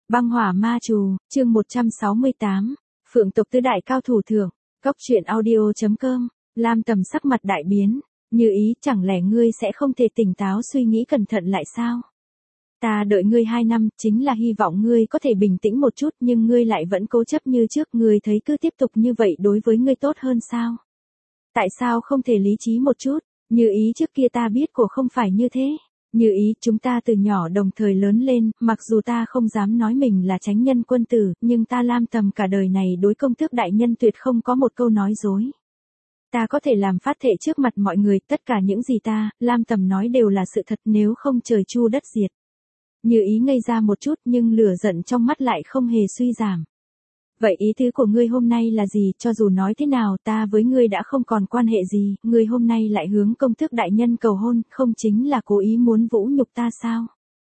Băng hỏa ma trù, chương 168, Phượng tộc tứ đại cao thủ thưởng, Cóc truyện audio.com, Lam Tầm sắc mặt đại biến, Như Ý chẳng lẽ ngươi sẽ không thể tỉnh táo suy nghĩ cẩn thận lại sao? Ta đợi ngươi 2 năm, chính là hy vọng ngươi có thể bình tĩnh một chút nhưng ngươi lại vẫn cố chấp như trước, ngươi thấy cứ tiếp tục như vậy đối với ngươi tốt hơn sao? Tại sao không thể lý trí một chút? Như Ý trước kia ta biết cô không phải như thế. Như Ý, chúng ta từ nhỏ đồng thời lớn lên, mặc dù ta không dám nói mình là chánh nhân quân tử, nhưng ta Lam Tầm cả đời này đối công tước đại nhân tuyệt không có một câu nói dối. Ta có thể làm phát thệ trước mặt mọi người, tất cả những gì ta, Lam Tầm nói đều là sự thật, nếu không trời chu đất diệt. Như Ý ngây ra một chút nhưng lửa giận trong mắt lại không hề suy giảm. Vậy ý tứ của ngươi hôm nay là gì? Cho dù nói thế nào ta với ngươi đã không còn quan hệ gì, ngươi hôm nay lại hướng công tước đại nhân cầu hôn, không chính là cố ý muốn vũ nhục ta sao?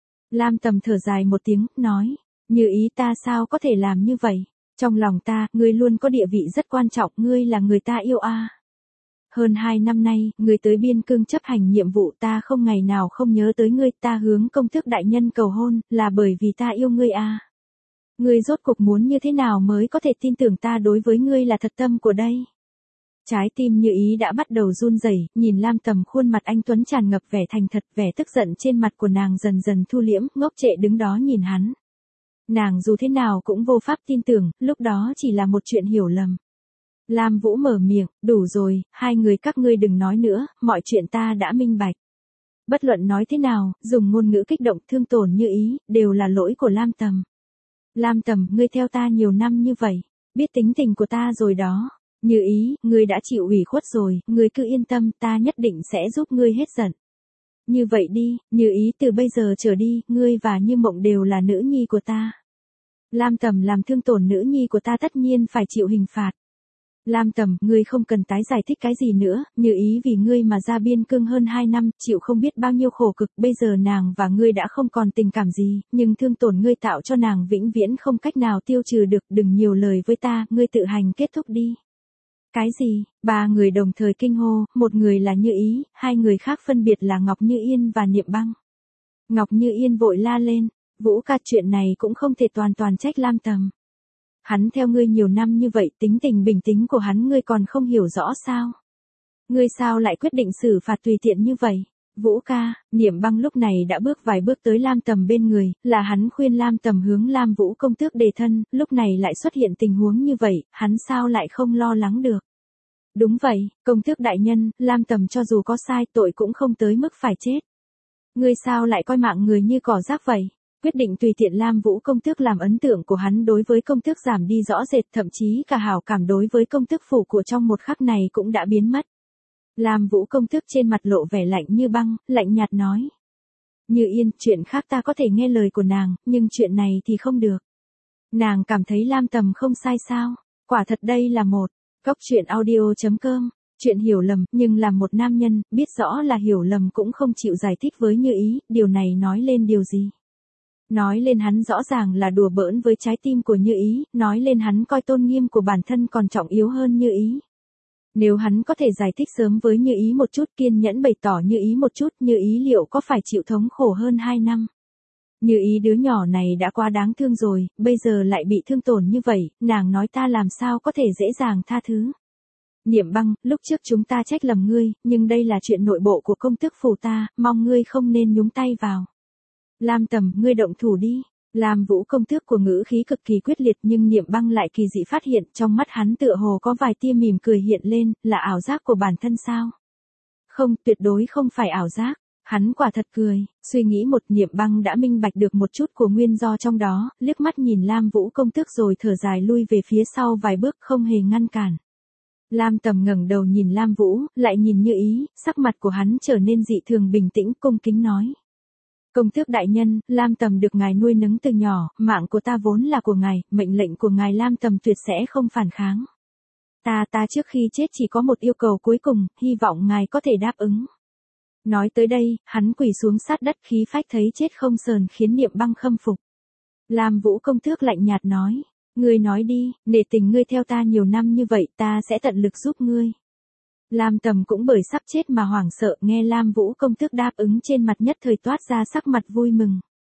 Lam Tầm thở dài một tiếng, nói, Như Ý, ta sao có thể làm như vậy? Trong lòng ta, ngươi luôn có địa vị rất quan trọng, ngươi là người ta yêu a. Hơn 2 năm nay, ngươi tới biên cương chấp hành nhiệm vụ, ta không ngày nào không nhớ tới ngươi, ta hướng công tước đại nhân cầu hôn, là bởi vì ta yêu ngươi a. Ngươi rốt cuộc muốn như thế nào mới có thể tin tưởng ta đối với ngươi là thật tâm của đây? Trái tim Như Ý đã bắt đầu run rẩy, nhìn Lam Tầm khuôn mặt anh tuấn tràn ngập vẻ thành thật, vẻ tức giận trên mặt của nàng dần dần thu liễm, ngốc trệ đứng đó nhìn hắn. Nàng dù thế nào cũng vô pháp tin tưởng, lúc đó chỉ là một chuyện hiểu lầm. Lam Vũ mở miệng, đủ rồi, hai người các ngươi đừng nói nữa, mọi chuyện ta đã minh bạch. Bất luận nói thế nào, dùng ngôn ngữ kích động thương tổn Như Ý, đều là lỗi của Lam Tầm. Lam Tầm, ngươi theo ta nhiều năm như vậy, biết tính tình của ta rồi đó. Như Ý, ngươi đã chịu ủy khuất rồi, ngươi cứ yên tâm, ta nhất định sẽ giúp ngươi hết giận. Như vậy đi, Như Ý, từ bây giờ trở đi, ngươi và Như Mộng đều là nữ nhi của ta. Lam Tầm làm thương tổn nữ nhi của ta tất nhiên phải chịu hình phạt. Lam Tầm, ngươi không cần tái giải thích cái gì nữa, Như Ý vì ngươi mà ra biên cương hơn 2 năm, chịu không biết bao nhiêu khổ cực, bây giờ nàng và ngươi đã không còn tình cảm gì, nhưng thương tổn ngươi tạo cho nàng vĩnh viễn không cách nào tiêu trừ được, đừng nhiều lời với ta, ngươi tự hành kết thúc đi. Cái gì? 3 người đồng thời kinh hô, một người là Như Ý, 2 người khác phân biệt là Ngọc Như Yên và Niệm Băng. Ngọc Như Yên vội la lên, Vũ ca, chuyện này cũng không thể toàn trách Lam Tầm. Hắn theo ngươi nhiều năm như vậy, tính tình bình tĩnh của hắn ngươi còn không hiểu rõ sao? Ngươi sao lại quyết định xử phạt tùy tiện như vậy? Vũ ca, Niệm Băng lúc này đã bước vài bước tới Lam Tầm bên người, là hắn khuyên Lam Tầm hướng Lam Vũ công tước đề thân, lúc này lại xuất hiện tình huống như vậy, hắn sao lại không lo lắng được? Đúng vậy, công tước đại nhân, Lam Tầm cho dù có sai tội cũng không tới mức phải chết. Ngươi sao lại coi mạng người như cỏ rác vậy? Quyết định tùy tiện Lam Vũ công tước làm ấn tượng của hắn đối với công tước giảm đi rõ rệt, thậm chí cả hảo cảm đối với công tước phủ của trong một khắc này cũng đã biến mất. Lam Vũ công tước trên mặt lộ vẻ lạnh như băng, lạnh nhạt nói. Như Yên, chuyện khác ta có thể nghe lời của nàng, nhưng chuyện này thì không được. Nàng cảm thấy Lam Tầm không sai sao? Quả thật đây là một Cóc truyện audio.com, chuyện hiểu lầm, nhưng làm một nam nhân, biết rõ là hiểu lầm cũng không chịu giải thích với Như Ý, điều này nói lên điều gì? Nói lên hắn rõ ràng là đùa bỡn với trái tim của Như Ý, nói lên hắn coi tôn nghiêm của bản thân còn trọng yếu hơn Như Ý. Nếu hắn có thể giải thích sớm với Như Ý một chút, kiên nhẫn bày tỏ Như Ý một chút, Như Ý liệu có phải chịu thống khổ hơn 2 năm? Như Ý, đứa nhỏ này đã quá đáng thương rồi, bây giờ lại bị thương tổn như vậy, nàng nói ta làm sao có thể dễ dàng tha thứ. Niệm Băng, lúc trước chúng ta trách lầm ngươi, nhưng đây là chuyện nội bộ của công tước phủ ta, mong ngươi không nên nhúng tay vào. Lam Tầm, ngươi động thủ đi. Lam Vũ công tước của ngữ khí cực kỳ quyết liệt, nhưng Niệm Băng lại kỳ dị phát hiện trong mắt hắn tựa hồ có vài tia mỉm cười hiện lên, là ảo giác của bản thân sao? Không, tuyệt đối không phải ảo giác. Hắn quả thật cười, suy nghĩ một, Niệm Băng đã minh bạch được một chút của nguyên do trong đó, liếc mắt nhìn Lam Vũ công tước rồi thở dài lui về phía sau vài bước, không hề ngăn cản. Lam Tầm ngẩng đầu nhìn Lam Vũ, lại nhìn Như Ý, sắc mặt của hắn trở nên dị thường bình tĩnh, cung kính nói. Công tước đại nhân, Lam Tầm được ngài nuôi nấng từ nhỏ, mạng của ta vốn là của ngài, mệnh lệnh của ngài Lam Tầm tuyệt sẽ không phản kháng. Ta trước khi chết chỉ có một yêu cầu cuối cùng, hy vọng ngài có thể đáp ứng. Nói tới đây, hắn quỳ xuống sát đất, khí phách thấy chết không sờn, khiến Niệm Băng khâm phục. Lam Vũ công tước lạnh nhạt nói, ngươi nói đi, nể tình ngươi theo ta nhiều năm như vậy, ta sẽ tận lực giúp ngươi. Lam Tầm cũng bởi sắp chết mà hoảng sợ, nghe Lam Vũ công tước đáp ứng trên mặt nhất thời toát ra sắc mặt vui mừng.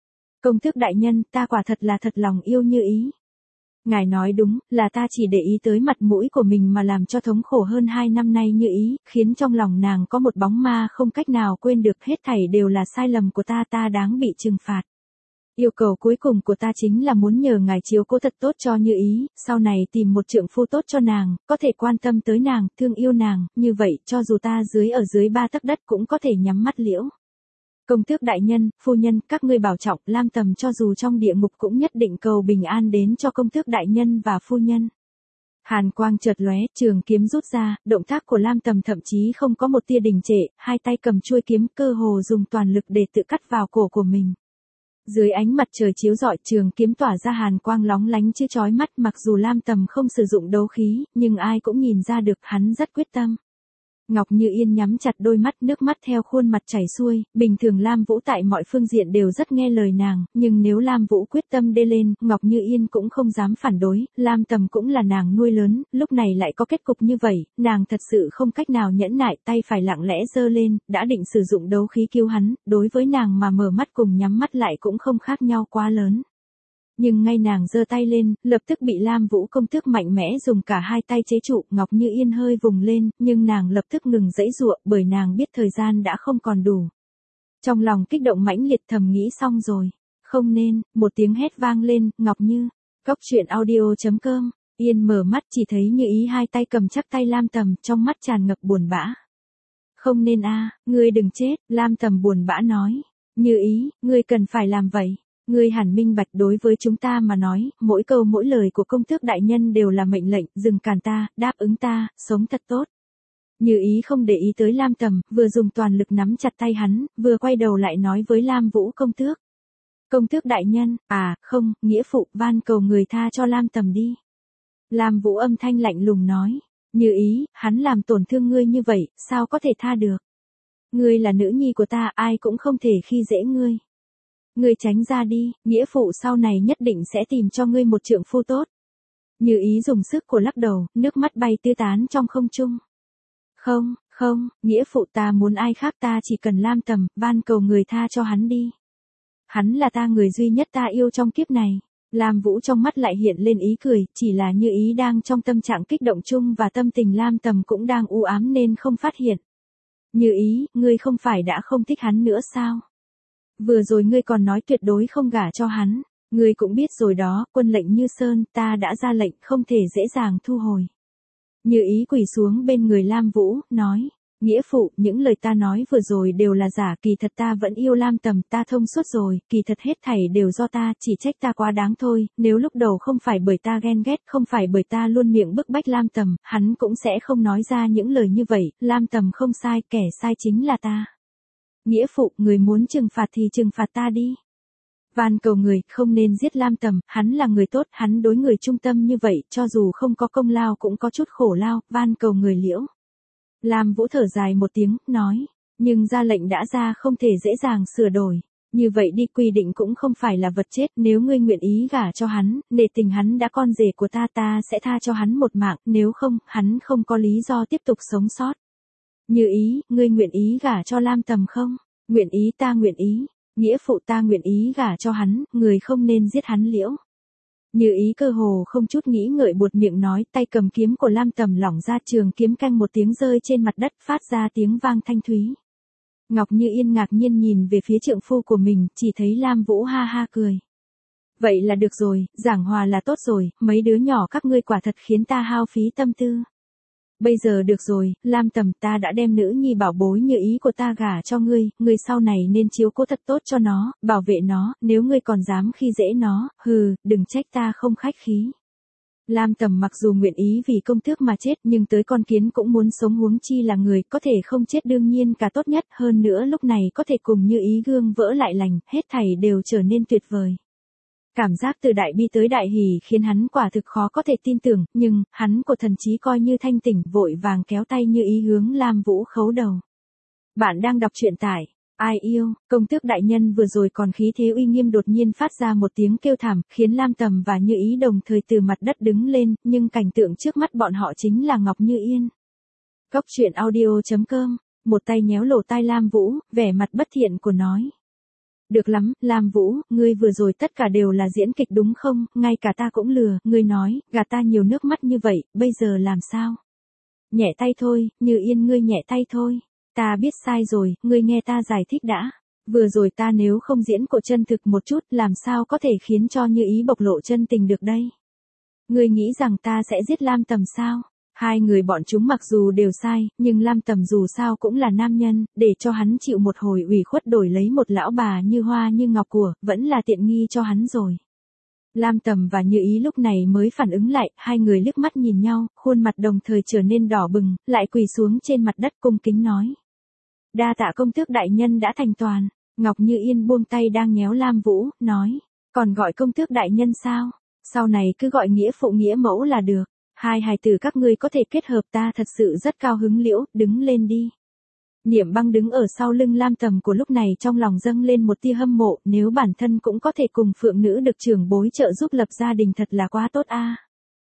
Công tước đại nhân, ta quả thật là thật lòng yêu Như Ý. Ngài nói đúng, là ta chỉ để ý tới mặt mũi của mình mà làm cho thống khổ hơn 2 năm nay Như Ý, khiến trong lòng nàng có một bóng ma không cách nào quên được, hết thảy đều là sai lầm của ta, ta đáng bị trừng phạt. Yêu cầu cuối cùng của ta chính là muốn nhờ ngài chiếu cố thật tốt cho Như Ý, sau này tìm một trượng phu tốt cho nàng, có thể quan tâm tới nàng, thương yêu nàng, như vậy cho dù ta ở dưới 3 tấc đất cũng có thể nhắm mắt liễu. Công tước đại nhân, phu nhân, các ngươi bảo trọng, Lam Tầm cho dù trong địa ngục cũng nhất định cầu bình an đến cho công tước đại nhân và phu nhân. Hàn quang chợt lóe, trường kiếm rút ra, động tác của Lam Tầm thậm chí không có một tia đình trệ, hai tay cầm chuôi kiếm, cơ hồ dùng toàn lực để tự cắt vào cổ của mình. Dưới ánh mặt trời chiếu rọi, trường kiếm tỏa ra hàn quang lóng lánh chứ chói mắt, mặc dù Lam Tầm không sử dụng đấu khí, nhưng ai cũng nhìn ra được hắn rất quyết tâm. Ngọc Như Yên nhắm chặt đôi mắt, nước mắt theo khuôn mặt chảy xuôi, bình thường Lam Vũ tại mọi phương diện đều rất nghe lời nàng, nhưng nếu Lam Vũ quyết tâm đê lên, Ngọc Như Yên cũng không dám phản đối, Lam Tầm cũng là nàng nuôi lớn, lúc này lại có kết cục như vậy, nàng thật sự không cách nào nhẫn nại, tay phải lặng lẽ giơ lên, đã định sử dụng đấu khí cứu hắn, đối với nàng mà mở mắt cùng nhắm mắt lại cũng không khác nhau quá lớn. Nhưng ngay nàng giơ tay lên, lập tức bị Lam Vũ công tước mạnh mẽ dùng cả hai tay chế trụ, Ngọc Như Yên hơi vùng lên, nhưng nàng lập tức ngừng giãy giụa, bởi nàng biết thời gian đã không còn đủ. Trong lòng kích động mãnh liệt thầm nghĩ xong rồi, không nên, một tiếng hét vang lên, Ngọc Như. Cóc truyện audio.com, Yên mở mắt chỉ thấy Như Ý hai tay cầm chắc tay Lam Tầm, trong mắt tràn ngập buồn bã. Không nên a, ngươi đừng chết, Lam Tầm buồn bã nói. Như Ý, ngươi cần phải làm vậy. Ngươi hẳn minh bạch, đối với chúng ta mà nói, mỗi câu mỗi lời của công tước đại nhân đều là mệnh lệnh, dừng cản ta, đáp ứng ta, sống thật tốt. Như Ý không để ý tới Lam Tầm, vừa dùng toàn lực nắm chặt tay hắn, vừa quay đầu lại nói với Lam Vũ công tước. Công tước đại nhân, không, nghĩa phụ, van cầu người tha cho Lam Tầm đi. Lam Vũ âm thanh lạnh lùng nói, Như Ý, hắn làm tổn thương ngươi như vậy, sao có thể tha được. Ngươi là nữ nhi của ta, ai cũng không thể khi dễ ngươi. Ngươi tránh ra đi, nghĩa phụ sau này nhất định sẽ tìm cho ngươi một trượng phu tốt. Như Ý dùng sức của lắc đầu, nước mắt bay tứ tán trong không trung. Không, nghĩa phụ, ta muốn ai khác, ta chỉ cần Lam Tầm, van cầu người tha cho hắn đi. Hắn là ta, người duy nhất ta yêu trong kiếp này. Lam Vũ trong mắt lại hiện lên ý cười, chỉ là Như Ý đang trong tâm trạng kích động chung và tâm tình Lam Tầm cũng đang u ám nên không phát hiện. Như Ý, ngươi không phải đã không thích hắn nữa sao? Vừa rồi ngươi còn nói tuyệt đối không gả cho hắn, ngươi cũng biết rồi đó, quân lệnh Như Sơn, ta đã ra lệnh, không thể dễ dàng thu hồi. Như Ý quỳ xuống bên người Lam Vũ, nói, nghĩa phụ, những lời ta nói vừa rồi đều là giả, kỳ thật ta vẫn yêu Lam Tầm, ta thông suốt rồi, kỳ thật hết thảy đều do ta, chỉ trách ta quá đáng thôi, nếu lúc đầu không phải bởi ta ghen ghét, không phải bởi ta luôn miệng bức bách Lam Tầm, hắn cũng sẽ không nói ra những lời như vậy, Lam Tầm không sai, kẻ sai chính là ta. Nghĩa phụ, người muốn trừng phạt thì trừng phạt ta đi. Van cầu người, không nên giết Lam Tầm, hắn là người tốt, hắn đối người trung tâm như vậy, cho dù không có công lao cũng có chút khổ lao, van cầu người liễu. Lam Vũ thở dài một tiếng, nói, nhưng ra lệnh đã ra không thể dễ dàng sửa đổi. Như vậy đi, quy định cũng không phải là vật chết, nếu ngươi nguyện ý gả cho hắn, nể tình hắn đã con rể của ta, ta sẽ tha cho hắn một mạng, nếu không, hắn không có lý do tiếp tục sống sót. Như Ý, ngươi nguyện ý gả cho Lam Tầm không? Nguyện ý, ta nguyện ý. Nghĩa phụ, ta nguyện ý gả cho hắn, người không nên giết hắn liễu. Như Ý cơ hồ không chút nghĩ ngợi buột miệng nói, tay cầm kiếm của Lam Tầm lỏng ra, trường kiếm canh một tiếng rơi trên mặt đất, phát ra tiếng vang thanh thúy. Ngọc Như Yên ngạc nhiên nhìn về phía trượng phu của mình, chỉ thấy Lam Vũ ha ha cười. Vậy là được rồi, giảng hòa là tốt rồi, mấy đứa nhỏ các ngươi quả thật khiến ta hao phí tâm tư. Bây giờ được rồi, Lam Tầm, ta đã đem nữ nhi bảo bối Như Ý của ta gả cho ngươi, ngươi sau này nên chiếu cố thật tốt cho nó, bảo vệ nó, nếu ngươi còn dám khi dễ nó, đừng trách ta không khách khí. Lam Tầm mặc dù nguyện ý vì công tước mà chết, nhưng tới con kiến cũng muốn sống, huống chi là người, có thể không chết đương nhiên cả tốt nhất, hơn nữa lúc này có thể cùng Như Ý gương vỡ lại lành, hết thảy đều trở nên tuyệt vời. Cảm giác từ đại bi tới đại hỉ khiến hắn quả thực khó có thể tin tưởng, nhưng, hắn của thần trí coi như thanh tỉnh, vội vàng kéo tay Như Ý hướng Lam Vũ khấu đầu. Bạn đang đọc truyện tại Ai Yêu, công tước đại nhân vừa rồi còn khí thế uy nghiêm, đột nhiên phát ra một tiếng kêu thảm, khiến Lam Tầm và Như Ý đồng thời từ mặt đất đứng lên, nhưng cảnh tượng trước mắt bọn họ chính là Ngọc Như Yên. Cóc truyện audio.com, một tay nhéo lỗ tai Lam Vũ, vẻ mặt bất thiện của nói. Được lắm, Lam Vũ, ngươi vừa rồi tất cả đều là diễn kịch đúng không, ngay cả ta cũng lừa, ngươi nói, gạt ta nhiều nước mắt như vậy, bây giờ làm sao? Nhẹ tay thôi, Như Yên ngươi nhẹ tay thôi. Ta biết sai rồi, ngươi nghe ta giải thích đã. Vừa rồi ta nếu không diễn cổ chân thực một chút, làm sao có thể khiến cho Như Ý bộc lộ chân tình được đây? Ngươi nghĩ rằng ta sẽ giết Lam Tầm sao? Hai người bọn chúng mặc dù đều sai, nhưng Lam Tầm dù sao cũng là nam nhân, để cho hắn chịu một hồi ủy khuất đổi lấy một lão bà như hoa như ngọc của, vẫn là tiện nghi cho hắn rồi. Lam Tầm và Như Ý lúc này mới phản ứng lại, hai người liếc mắt nhìn nhau, khuôn mặt đồng thời trở nên đỏ bừng, lại quỳ xuống trên mặt đất cung kính nói. Đa tạ công tước đại nhân đã thành toàn. Ngọc Như Yên buông tay đang nhéo Lam Vũ, nói, còn gọi công tước đại nhân sao? Sau này cứ gọi nghĩa phụ nghĩa mẫu là được. Hai hài tử các ngươi có thể kết hợp, ta thật sự rất cao hứng liễu, đứng lên đi. Niệm Băng đứng ở sau lưng Lam Tầm của lúc này trong lòng dâng lên một tia hâm mộ, nếu bản thân cũng có thể cùng phượng nữ được trưởng bối trợ giúp lập gia đình thật là quá tốt a.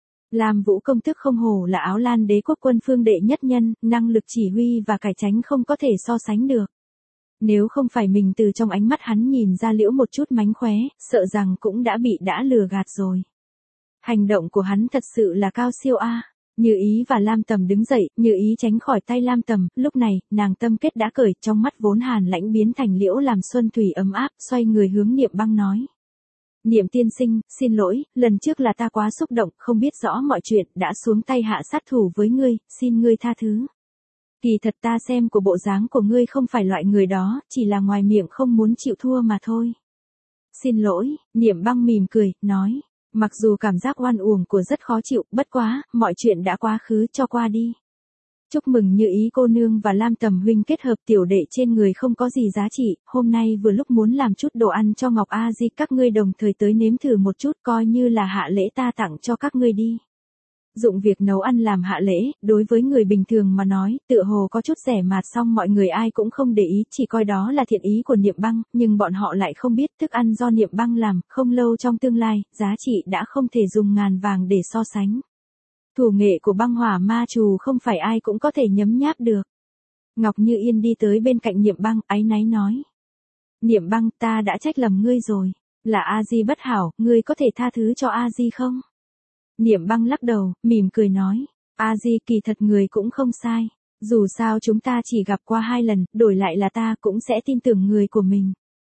Lam Vũ công tước không hổ là Áo Lan đế quốc quân phương đệ nhất nhân, năng lực chỉ huy và cải tránh không có thể so sánh được. Nếu không phải mình từ trong ánh mắt hắn nhìn ra liễu một chút mánh khóe, sợ rằng cũng đã lừa gạt rồi. Hành động của hắn thật sự là cao siêu a. Như Ý và Lam Tầm đứng dậy, Như Ý tránh khỏi tay Lam Tầm, lúc này, nàng tâm kết đã cởi, trong mắt vốn hàn lãnh biến thành liễu làm xuân thủy ấm áp, xoay người hướng Niệm Băng nói. Niệm tiên sinh, xin lỗi, lần trước là ta quá xúc động, không biết rõ mọi chuyện, đã xuống tay hạ sát thủ với ngươi, xin ngươi tha thứ. Kỳ thật ta xem của bộ dáng của ngươi không phải loại người đó, chỉ là ngoài miệng không muốn chịu thua mà thôi. Xin lỗi, Niệm Băng mỉm cười, nói. Mặc dù cảm giác oan uổng của rất khó chịu, bất quá, mọi chuyện đã quá khứ, cho qua đi. Chúc mừng Như Ý cô nương và Lam Tầm huynh kết hợp, tiểu đệ trên người không có gì giá trị, hôm nay vừa lúc muốn làm chút đồ ăn cho Ngọc A Di, các ngươi đồng thời tới nếm thử một chút, coi như là hạ lễ ta tặng cho các ngươi đi. Dụng việc nấu ăn làm hạ lễ, đối với người bình thường mà nói, tựa hồ có chút rẻ mạt, xong mọi người ai cũng không để ý, chỉ coi đó là thiện ý của Niệm Băng, nhưng bọn họ lại không biết thức ăn do Niệm Băng làm, không lâu trong tương lai, giá trị đã không thể dùng ngàn vàng để so sánh. Thủ nghệ của Băng Hỏa Ma Trù không phải ai cũng có thể nhấm nháp được. Ngọc Như Yên đi tới bên cạnh Niệm Băng, áy náy nói. Niệm Băng, ta đã trách lầm ngươi rồi, là A Di bất hảo, ngươi có thể tha thứ cho A Di không? Niệm Băng lắc đầu, mỉm cười nói, A Di kỳ thật người cũng không sai, dù sao chúng ta chỉ gặp qua 2 lần, đổi lại là ta cũng sẽ tin tưởng người của mình.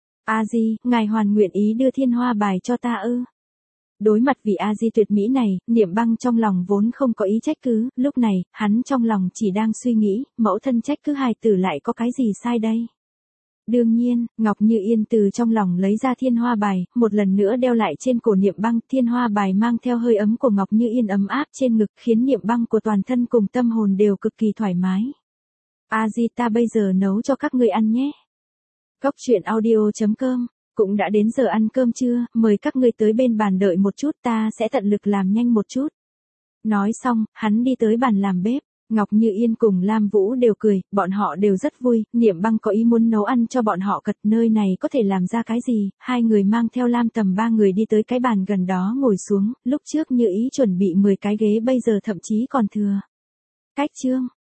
A Di, ngài hoàn nguyện ý đưa thiên hoa bài cho ta ư? Đối mặt vị A Di tuyệt mỹ này, Niệm Băng trong lòng vốn không có ý trách cứ, lúc này, hắn trong lòng chỉ đang suy nghĩ, mẫu thân trách cứ hài tử lại có cái gì sai đây? Đương nhiên, Ngọc Như Yên từ trong lòng lấy ra thiên hoa bài, một lần nữa đeo lại trên cổ Niệm Băng, thiên hoa bài mang theo hơi ấm của Ngọc Như Yên ấm áp trên ngực, khiến Niệm Băng của toàn thân cùng tâm hồn đều cực kỳ thoải mái. A Di, ta bây giờ nấu cho các ngươi ăn nhé. Cốc truyện audio.com, cũng đã đến giờ ăn cơm trưa, mời các ngươi tới bên bàn đợi một chút, ta sẽ tận lực làm nhanh một chút. Nói xong, hắn đi tới bàn làm bếp. Ngọc Như Yên cùng Lam Vũ đều cười, bọn họ đều rất vui, Niệm Băng có ý muốn nấu ăn cho bọn họ cật, nơi này có thể làm ra cái gì, hai người mang theo Lam Tầm 3 người đi tới cái bàn gần đó ngồi xuống, lúc trước Như Ý chuẩn bị 10 cái ghế bây giờ thậm chí còn thừa. Cách chương.